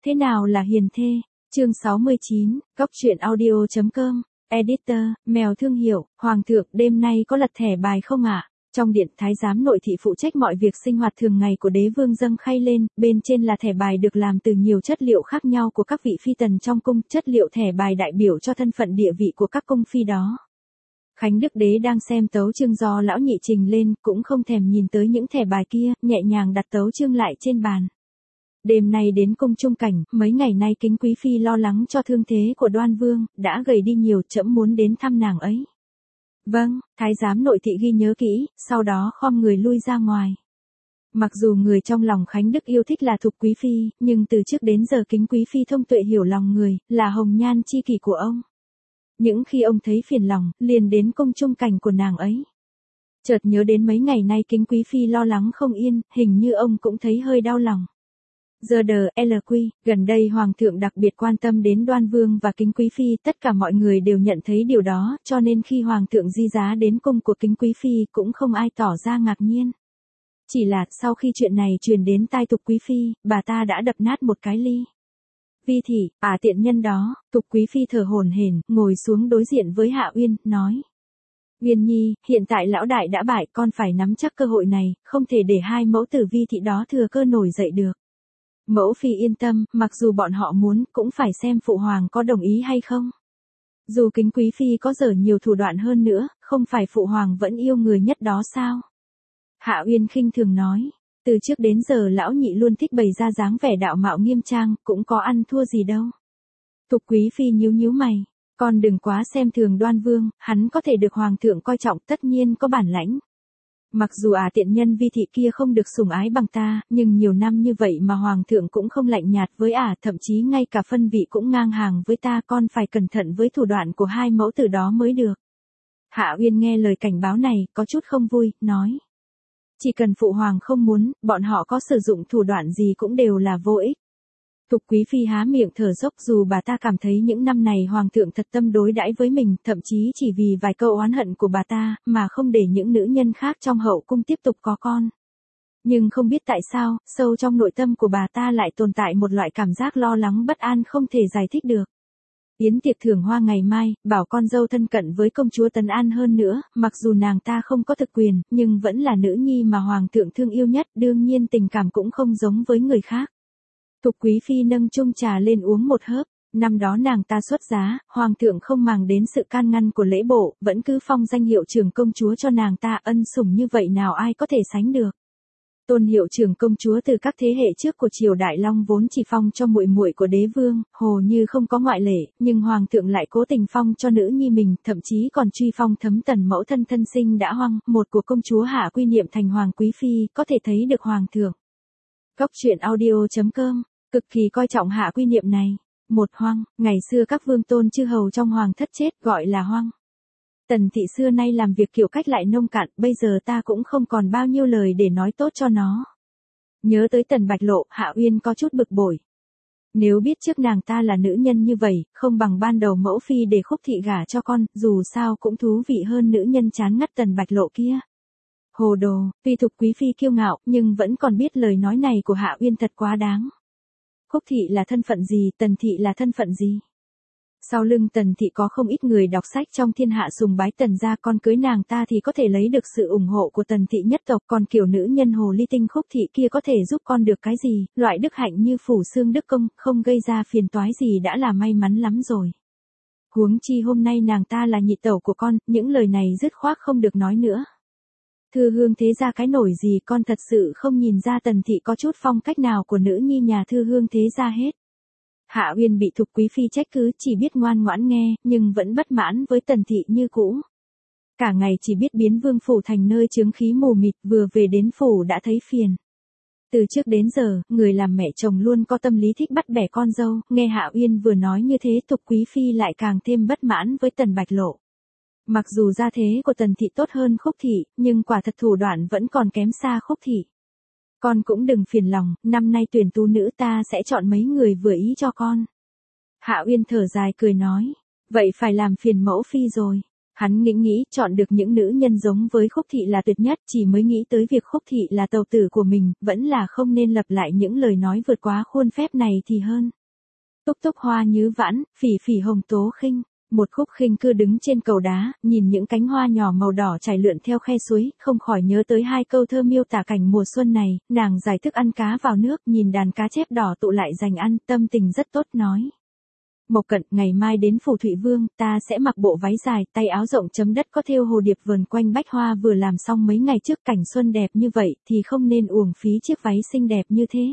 Thế nào là hiền thê? Chương 69, Góc truyện audio.com, Editor, mèo thương hiệu, Hoàng thượng đêm nay có lật thẻ bài không ạ? Trong điện thái giám nội thị phụ trách mọi việc sinh hoạt thường ngày của đế vương dâng khay lên, bên trên là thẻ bài được làm từ nhiều chất liệu khác nhau của các vị phi tần trong cung, chất liệu thẻ bài đại biểu cho thân phận địa vị của các cung phi đó. Khánh Đức Đế đang xem tấu chương do lão nhị trình lên, cũng không thèm nhìn tới những thẻ bài kia, nhẹ nhàng đặt tấu chương lại trên bàn. Đêm nay đến cung Trung Cảnh, mấy ngày nay Kính Quý Phi lo lắng cho thương thế của Đoan Vương, đã gầy đi nhiều, trẫm muốn đến thăm nàng ấy. Vâng, thái giám nội thị ghi nhớ kỹ, sau đó khom người lui ra ngoài. Mặc dù người trong lòng Khánh Đức yêu thích là Thục Quý Phi, nhưng từ trước đến giờ Kính Quý Phi thông tuệ hiểu lòng người, là hồng nhan chi kỷ của ông. Những khi ông thấy phiền lòng, liền đến cung Trung Cảnh của nàng ấy. Chợt nhớ đến mấy ngày nay Kính Quý Phi lo lắng không yên, hình như ông cũng thấy hơi đau lòng. Giờ đờ LQ, gần đây Hoàng thượng đặc biệt quan tâm đến Đoan Vương và Kính Quý Phi, tất cả mọi người đều nhận thấy điều đó, cho nên khi Hoàng thượng di giá đến cung của Kính Quý Phi cũng không ai tỏ ra ngạc nhiên. Chỉ là sau khi chuyện này truyền đến tai Thục Quý Phi, bà ta đã đập nát một cái ly. Vi thị, tiện nhân đó, Thục Quý Phi thở hổn hển, ngồi xuống đối diện với Hạ Uyên, nói. Uyên Nhi, hiện tại lão đại đã bại, con phải nắm chắc cơ hội này, không thể để hai mẫu tử Vi thị đó thừa cơ nổi dậy được. Mẫu phi yên tâm, mặc dù bọn họ muốn, cũng phải xem phụ hoàng có đồng ý hay không. Dù Kính Quý Phi có dở nhiều thủ đoạn hơn nữa, không phải phụ hoàng vẫn yêu người nhất đó sao? Hạ Uyên khinh thường nói, từ trước đến giờ lão nhị luôn thích bày ra dáng vẻ đạo mạo nghiêm trang, cũng có ăn thua gì đâu. Thục Quý Phi nhíu nhíu mày, con đừng quá xem thường Đoan Vương, hắn có thể được hoàng thượng coi trọng, tất nhiên có bản lãnh. Mặc dù tiện nhân Vi thị kia không được sủng ái bằng ta, nhưng nhiều năm như vậy mà hoàng thượng cũng không lạnh nhạt với thậm chí ngay cả phân vị cũng ngang hàng với ta, con phải cẩn thận với thủ đoạn của hai mẫu tử đó mới được. Hạ Uyên nghe lời cảnh báo này, có chút không vui, nói. Chỉ cần phụ hoàng không muốn, bọn họ có sử dụng thủ đoạn gì cũng đều là vô ích. Thục Quý Phi há miệng thở dốc, dù bà ta cảm thấy những năm này hoàng thượng thật tâm đối đãi với mình, thậm chí chỉ vì vài câu oán hận của bà ta, mà không để những nữ nhân khác trong hậu cung tiếp tục có con. Nhưng không biết tại sao, sâu trong nội tâm của bà ta lại tồn tại một loại cảm giác lo lắng bất an không thể giải thích được. Yến tiệc thưởng hoa ngày mai, bảo con dâu thân cận với công chúa Tấn An hơn nữa, mặc dù nàng ta không có thực quyền, nhưng vẫn là nữ nhi mà hoàng thượng thương yêu nhất, đương nhiên tình cảm cũng không giống với người khác. Thục Quý Phi nâng chung trà lên uống một hớp, năm đó nàng ta xuất giá, hoàng thượng không màng đến sự can ngăn của lễ bộ, vẫn cứ phong danh hiệu trưởng công chúa cho nàng ta, ân sủng như vậy nào ai có thể sánh được. Tôn hiệu trưởng công chúa từ các thế hệ trước của triều Đại Long vốn chỉ phong cho muội muội của đế vương, hồ như không có ngoại lệ, nhưng hoàng thượng lại cố tình phong cho nữ nhi mình, thậm chí còn truy phong Thấm Tần mẫu thân thân sinh đã hoang, một của công chúa Hạ quy niệm thành hoàng quý phi, có thể thấy được hoàng thượng. Góc truyện audio.com, cực kỳ coi trọng Hạ quy niệm này. Một hoang, ngày xưa các vương tôn chư hầu trong hoàng thất chết gọi là hoang. Tần thị xưa nay làm việc kiểu cách lại nông cạn, bây giờ ta cũng không còn bao nhiêu lời để nói tốt cho nó. Nhớ tới Tần Bạch Lộ, Hạ Uyên có chút bực bội. Nếu biết trước nàng ta là nữ nhân như vậy, không bằng ban đầu mẫu phi để Khúc thị gả cho con, dù sao cũng thú vị hơn nữ nhân chán ngắt Tần Bạch Lộ kia. Hồ đồ, tuy Thục Quý Phi kiêu ngạo, nhưng vẫn còn biết lời nói này của Hạ Uyên thật quá đáng. Khúc thị là thân phận gì, Tần thị là thân phận gì? Sau lưng Tần thị có không ít người đọc sách trong thiên hạ sùng bái Tần gia, con cưới nàng ta thì có thể lấy được sự ủng hộ của Tần thị nhất tộc, còn kiểu nữ nhân hồ ly tinh Khúc thị kia có thể giúp con được cái gì, loại đức hạnh như phủ xương đức công, không gây ra phiền toái gì đã là may mắn lắm rồi. Huống chi hôm nay nàng ta là nhị tẩu của con, những lời này dứt khoát không được nói nữa. Thư hương thế gia cái nổi gì, con thật sự không nhìn ra Tần thị có chút phong cách nào của nữ nhi nhà thư hương thế gia hết. Hạ Uyên bị Thục Quý Phi trách cứ, chỉ biết ngoan ngoãn nghe, nhưng vẫn bất mãn với Tần thị như cũ. Cả ngày chỉ biết biến vương phủ thành nơi chướng khí mù mịt, vừa về đến phủ đã thấy phiền. Từ trước đến giờ, người làm mẹ chồng luôn có tâm lý thích bắt bẻ con dâu, nghe Hạ Uyên vừa nói như thế, Thục Quý Phi lại càng thêm bất mãn với Tần Bạch Lộ. Mặc dù gia thế của Tần thị tốt hơn Khúc thị, nhưng quả thật thủ đoạn vẫn còn kém xa Khúc thị. Con cũng đừng phiền lòng, năm nay tuyển tú nữ ta sẽ chọn mấy người vừa ý cho con. Hạ Uyên thở dài cười nói, vậy phải làm phiền mẫu phi rồi. Hắn nghĩ chọn được những nữ nhân giống với Khúc Thị là tuyệt nhất, chỉ mới nghĩ tới việc Khúc Thị là tàu tử của mình, vẫn là không nên lặp lại những lời nói vượt quá khuôn phép này thì hơn. Túc túc hoa nhứ vãn, phỉ phỉ hồng tố khinh. Một Khúc Khinh Cư đứng trên cầu đá, nhìn những cánh hoa nhỏ màu đỏ chảy lượn theo khe suối, không khỏi nhớ tới hai câu thơ miêu tả cảnh mùa xuân này, nàng giải thức ăn cá vào nước, nhìn đàn cá chép đỏ tụ lại dành ăn, tâm tình rất tốt nói. Mộc Cận, ngày mai đến phủ Thụy Vương, ta sẽ mặc bộ váy dài, tay áo rộng chấm đất có thêu hồ điệp vườn quanh bách hoa vừa làm xong mấy ngày trước, cảnh xuân đẹp như vậy thì không nên uổng phí chiếc váy xinh đẹp như thế.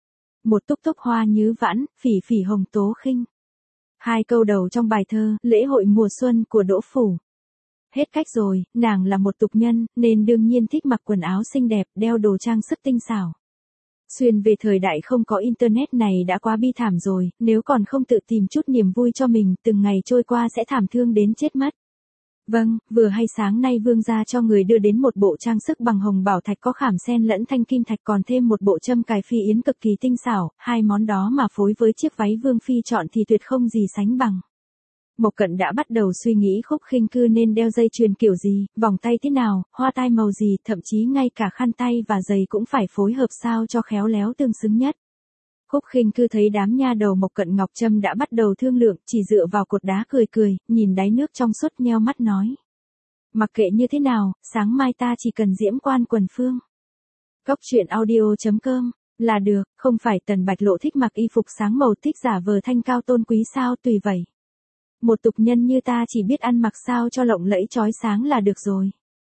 Một túc túc hoa nhứ vãn, phỉ phỉ hồng tố khinh. Hai câu đầu trong bài thơ, lễ hội mùa xuân của Đỗ Phủ. Hết cách rồi, nàng là một tục nhân, nên đương nhiên thích mặc quần áo xinh đẹp, đeo đồ trang sức tinh xảo. Xuyên về thời đại không có internet này đã quá bi thảm rồi, nếu còn không tự tìm chút niềm vui cho mình, từng ngày trôi qua sẽ thảm thương đến chết mất. Vâng, vừa hay sáng nay vương gia cho người đưa đến một bộ trang sức bằng hồng bảo thạch có khảm sen lẫn thanh kim thạch, còn thêm một bộ châm cài phi yến cực kỳ tinh xảo, hai món đó mà phối với chiếc váy vương phi chọn thì tuyệt không gì sánh bằng. Mộc Cận đã bắt đầu suy nghĩ Khúc Khinh Cư nên đeo dây chuyền kiểu gì, vòng tay thế nào, hoa tai màu gì, thậm chí ngay cả khăn tay và giày cũng phải phối hợp sao cho khéo léo tương xứng nhất. Khúc Khinh Cư thấy đám nha đầu Mộc Cận Ngọc Trâm đã bắt đầu thương lượng, chỉ dựa vào cột đá cười cười, nhìn đáy nước trong suốt nheo mắt nói. Mặc kệ như thế nào, sáng mai ta chỉ cần diễm quan quần phương. Cóc truyện audio.com, là được, không phải Tần Bạch Lộ thích mặc y phục sáng màu thích giả vờ thanh cao tôn quý sao, tùy vậy. Một tục nhân như ta chỉ biết ăn mặc sao cho lộng lẫy chói sáng là được rồi.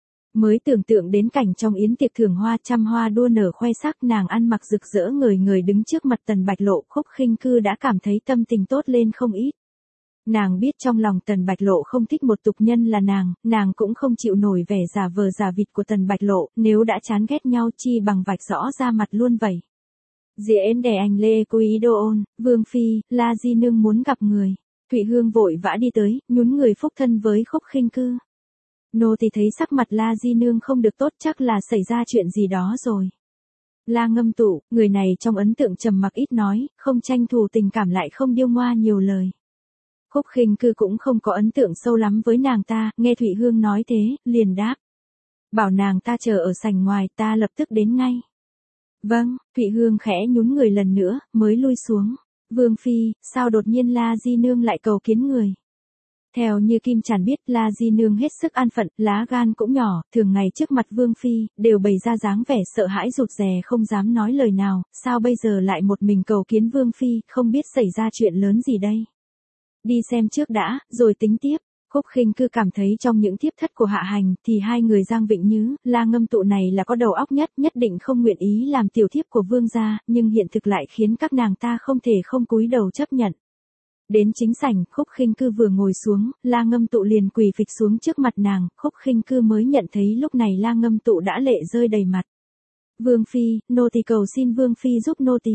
Mới tưởng tượng đến cảnh trong yến tiệc thưởng hoa, trăm hoa đua nở khoe sắc, nàng ăn mặc rực rỡ ngời ngời đứng trước mặt Tần Bạch Lộ, Khúc Khinh Cư đã cảm thấy tâm tình tốt lên không ít. Nàng biết trong lòng Tần Bạch Lộ không thích một tục nhân là nàng cũng không chịu nổi vẻ giả vờ giả vịt của Tần Bạch Lộ, nếu đã chán ghét nhau chi bằng vạch rõ ra mặt luôn vậy. Diễn đè anh Lê Cô Ý Đô Ôn, Vương Phi, La Di Nương muốn gặp người. Thụy Hương vội vã đi tới, nhún người phúc thân với Khúc Khinh Cư. Nô tỳ thấy sắc mặt La Di Nương không được tốt, chắc là xảy ra chuyện gì đó rồi. La Ngâm Tụ, người này trong ấn tượng trầm mặc ít nói, không tranh thủ tình cảm lại không điêu ngoa nhiều lời. Khúc Khinh Cư cũng không có ấn tượng sâu lắm với nàng ta, nghe Thụy Hương nói thế, liền đáp. Bảo nàng ta chờ ở sảnh ngoài, ta lập tức đến ngay. Vâng, Thụy Hương khẽ nhún người lần nữa, mới lui xuống. Vương Phi, sao đột nhiên La Di Nương lại cầu kiến người? Theo như Kim Tràn biết, La Di Nương hết sức an phận, lá gan cũng nhỏ, thường ngày trước mặt Vương Phi, đều bày ra dáng vẻ sợ hãi rụt rè không dám nói lời nào, sao bây giờ lại một mình cầu kiến Vương Phi, không biết xảy ra chuyện lớn gì đây? Đi xem trước đã, rồi tính tiếp. Khúc Khinh Cư cảm thấy trong những thiếp thất của Hạ Hành, thì hai người Giang Vịnh Nhứ, La Ngâm Tụ này là có đầu óc nhất, nhất định không nguyện ý làm tiểu thiếp của vương gia, nhưng hiện thực lại khiến các nàng ta không thể không cúi đầu chấp nhận. Đến chính sảnh, Khúc Khinh Cư vừa ngồi xuống, La Ngâm Tụ liền quỳ phịch xuống trước mặt nàng, Khúc Khinh Cư mới nhận thấy lúc này La Ngâm Tụ đã lệ rơi đầy mặt. Vương Phi, nô tỳ cầu xin Vương Phi giúp nô tỳ.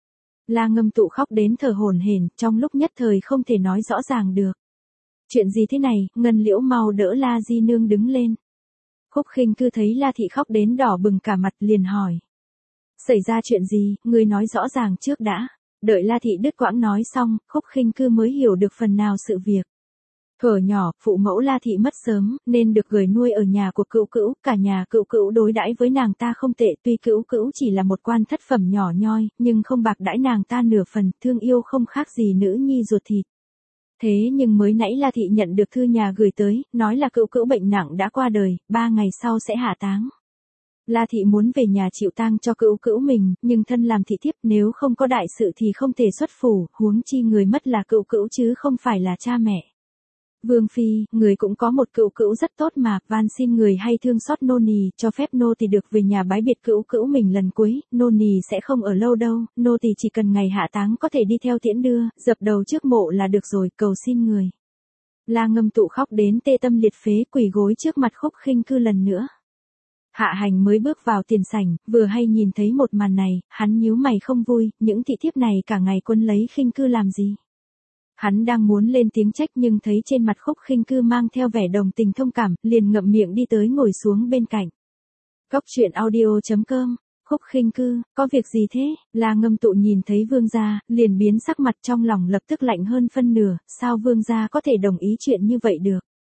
La Ngâm Tụ khóc đến thở hổn hển, trong lúc nhất thời không thể nói rõ ràng được. Chuyện gì thế này, Ngân Liễu mau đỡ La Di Nương đứng lên. Khúc Khinh Cư thấy La Thị khóc đến đỏ bừng cả mặt liền hỏi. Xảy ra chuyện gì, ngươi nói rõ ràng trước đã. Đợi La Thị đứt quãng nói xong, Khúc Khinh Cư mới hiểu được phần nào sự việc. Thuở nhỏ, phụ mẫu La Thị mất sớm, nên được gửi nuôi ở nhà của Cữu Cữu, cả nhà Cữu Cữu đối đãi với nàng ta không tệ, tuy Cữu Cữu chỉ là một quan thất phẩm nhỏ nhoi, nhưng không bạc đãi nàng ta nửa phần, thương yêu không khác gì nữ nhi ruột thịt. Thế nhưng mới nãy La Thị nhận được thư nhà gửi tới, nói là Cữu Cữu bệnh nặng đã qua đời, 3 ngày sau sẽ hạ táng. La Thị muốn về nhà chịu tang cho Cữu Cữu mình, nhưng thân làm thị thiếp nếu không có đại sự thì không thể xuất phủ, huống chi người mất là Cữu Cữu chứ không phải là cha mẹ. Vương Phi, người cũng có một Cữu Cữu rất tốt mà, van xin người hay thương xót nô nì, cho phép nô tỳ được về nhà bái biệt Cữu Cữu mình lần cuối, nô nì sẽ không ở lâu đâu, nô tỳ chỉ cần ngày hạ táng có thể đi theo tiễn đưa, dập đầu trước mộ là được rồi, cầu xin người. La Ngâm Tụ khóc đến tê tâm liệt phế, quỳ gối trước mặt Khúc Khinh Cư lần nữa. Hạ Hành mới bước vào tiền sảnh, vừa hay nhìn thấy một màn này, hắn nhíu mày không vui, những thị thiếp này cả ngày quân lấy Khinh Cư làm gì? Hắn đang muốn lên tiếng trách nhưng thấy trên mặt Khúc Khinh Cư mang theo vẻ đồng tình thông cảm, liền ngậm miệng đi tới ngồi xuống bên cạnh. Cóc truyện audio.com, Khúc Khinh Cư, có việc gì thế? La Ngâm Tụ nhìn thấy vương gia, liền biến sắc mặt, trong lòng lập tức lạnh hơn phân nửa, sao vương gia có thể đồng ý chuyện như vậy được?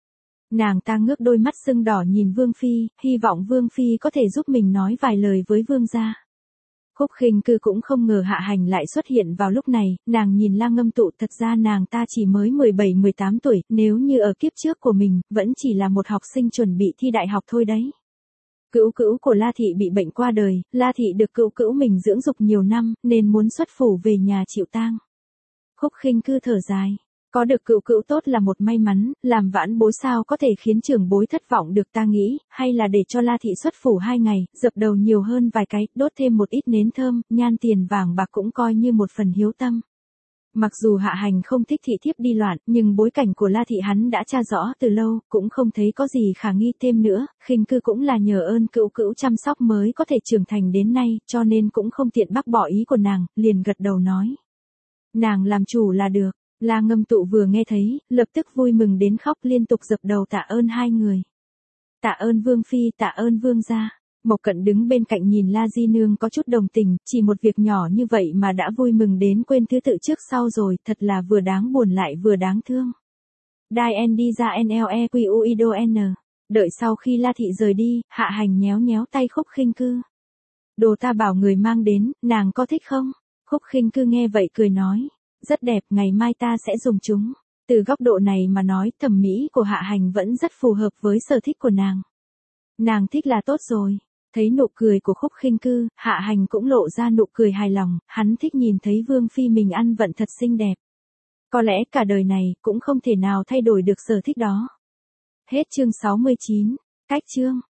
Nàng ta ngước đôi mắt sưng đỏ nhìn Vương Phi, hy vọng Vương Phi có thể giúp mình nói vài lời với Vương gia. Khúc Khinh Cư cũng không ngờ Hạ Hành lại xuất hiện vào lúc này, nàng nhìn La Ngâm Tụ, thật ra nàng ta chỉ mới 17-18 tuổi, nếu như ở kiếp trước của mình, vẫn chỉ là một học sinh chuẩn bị thi đại học thôi đấy. Cữu cữu của La Thị bị bệnh qua đời, La Thị được cữu cữu mình dưỡng dục nhiều năm, nên muốn xuất phủ về nhà chịu tang. Khúc Khinh Cư thở dài. Có được cữu cữu tốt là một may mắn, làm vãn bối sao có thể khiến trưởng bối thất vọng được, ta nghĩ, hay là để cho La Thị xuất phủ 2 ngày, dập đầu nhiều hơn vài cái, đốt thêm một ít nến thơm, nhan tiền vàng bạc cũng coi như một phần hiếu tâm. Mặc dù Hạ Hành không thích thị thiếp đi loạn, nhưng bối cảnh của La Thị hắn đã tra rõ từ lâu, cũng không thấy có gì khả nghi thêm nữa, Khinh Cư cũng là nhờ ơn cữu cữu chăm sóc mới có thể trưởng thành đến nay, cho nên cũng không tiện bác bỏ ý của nàng, liền gật đầu nói. Nàng làm chủ là được. La Ngâm Tụ vừa nghe thấy, lập tức vui mừng đến khóc, liên tục dập đầu tạ ơn hai người. Tạ ơn Vương Phi, tạ ơn Vương gia. Mộc Cận đứng bên cạnh nhìn La Di Nương có chút đồng tình, chỉ một việc nhỏ như vậy mà đã vui mừng đến quên thứ tự trước sau rồi, thật là vừa đáng buồn lại vừa đáng thương. Đai en đi ra NLEQUIDON. Đợi sau khi La Thị rời đi, Hạ Hành nhéo nhéo tay Khúc Khinh Cư. Đồ ta bảo người mang đến, nàng có thích không? Khúc Khinh Cư nghe vậy cười nói. Rất đẹp, ngày mai ta sẽ dùng chúng. Từ góc độ này mà nói, thẩm mỹ của Hạ Hành vẫn rất phù hợp với sở thích của nàng. Nàng thích là tốt rồi. Thấy nụ cười của Khúc Khinh Cư, Hạ Hành cũng lộ ra nụ cười hài lòng, hắn thích nhìn thấy Vương Phi mình ăn vận thật xinh đẹp. Có lẽ cả đời này, cũng không thể nào thay đổi được sở thích đó. Hết chương 69. Cách chương.